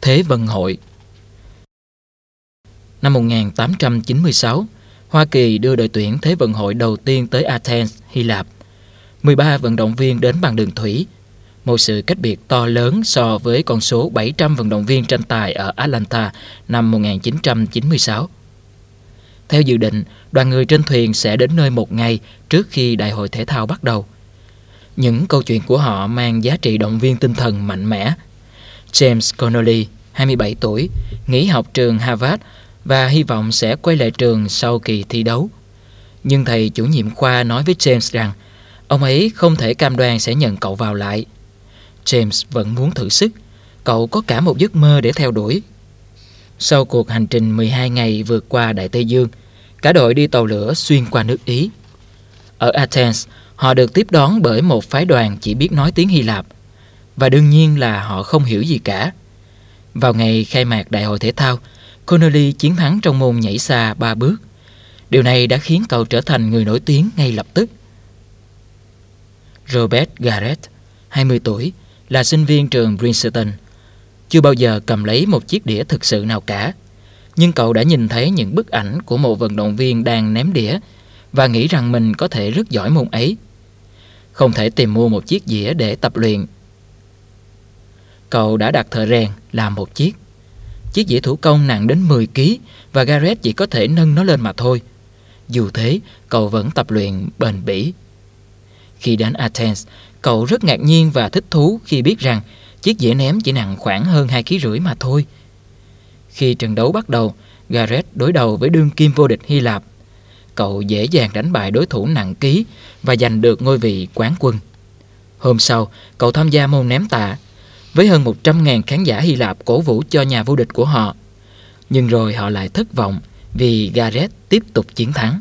Thế vận hội. Năm 1896, Hoa Kỳ đưa đội tuyển Thế vận hội đầu tiên tới Athens, Hy Lạp. 13 vận động viên đến bằng đường thủy, một sự cách biệt to lớn so với con số 700 vận động viên tranh tài ở Atlanta năm 1996. Theo dự định, đoàn người trên thuyền sẽ đến nơi một ngày trước khi đại hội thể thao bắt đầu. Những câu chuyện của họ mang giá trị động viên tinh thần mạnh mẽ. James Connolly, 27 tuổi, nghỉ học trường Harvard và hy vọng sẽ quay lại trường sau kỳ thi đấu. Nhưng thầy chủ nhiệm khoa nói với James rằng ông ấy không thể cam đoan sẽ nhận cậu vào lại. James vẫn muốn thử sức. Cậu có cả một giấc mơ để theo đuổi. Sau cuộc hành trình 12 ngày vượt qua Đại Tây Dương, cả đội đi tàu lửa xuyên qua nước Ý. Ở Athens, họ được tiếp đón bởi một phái đoàn chỉ biết nói tiếng Hy Lạp. Và đương nhiên là họ không hiểu gì cả. Vào ngày khai mạc đại hội thể thao, Connolly chiến thắng trong môn nhảy xa 3 bước. Điều này đã khiến cậu trở thành người nổi tiếng ngay lập tức. Robert Garrett, 20 tuổi, là sinh viên trường Princeton. Chưa bao giờ cầm lấy một chiếc đĩa thực sự nào cả. Nhưng cậu đã nhìn thấy những bức ảnh của một vận động viên đang ném đĩa và nghĩ rằng mình có thể rất giỏi môn ấy. Không thể tìm mua một chiếc dĩa để tập luyện. Cậu đã đặt thợ rèn làm một chiếc. Chiếc dĩa thủ công nặng đến 10 kg và Garrett chỉ có thể nâng nó lên mà thôi. Dù thế, cậu vẫn tập luyện bền bỉ. Khi đến Athens, cậu rất ngạc nhiên và thích thú khi biết rằng chiếc dĩa ném chỉ nặng khoảng hơn 2,5 kg mà thôi. Khi trận đấu bắt đầu, Garrett đối đầu với đương kim vô địch Hy Lạp. Cậu dễ dàng đánh bại đối thủ nặng ký và giành được ngôi vị quán quân. Hôm sau, cậu tham gia môn ném tạ với hơn 100.000 khán giả Hy Lạp cổ vũ cho nhà vô địch của họ. Nhưng rồi họ lại thất vọng vì Garrett tiếp tục chiến thắng.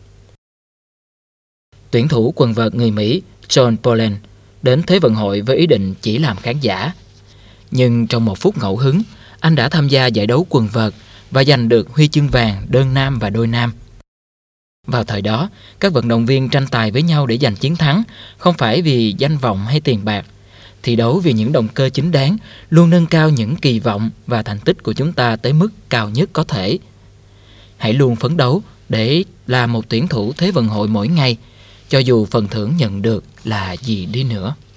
Tuyển thủ quần vợt người Mỹ John Pollan đến Thế vận hội với ý định chỉ làm khán giả. Nhưng trong một phút ngẫu hứng, anh đã tham gia giải đấu quần vợt và giành được huy chương vàng đơn nam và đôi nam. Vào thời đó, các vận động viên tranh tài với nhau để giành chiến thắng, không phải vì danh vọng hay tiền bạc. Thi đấu vì những động cơ chính đáng, luôn nâng cao những kỳ vọng và thành tích của chúng ta tới mức cao nhất có thể. Hãy luôn phấn đấu để là một tuyển thủ Thế vận hội mỗi ngày, cho dù phần thưởng nhận được là gì đi nữa.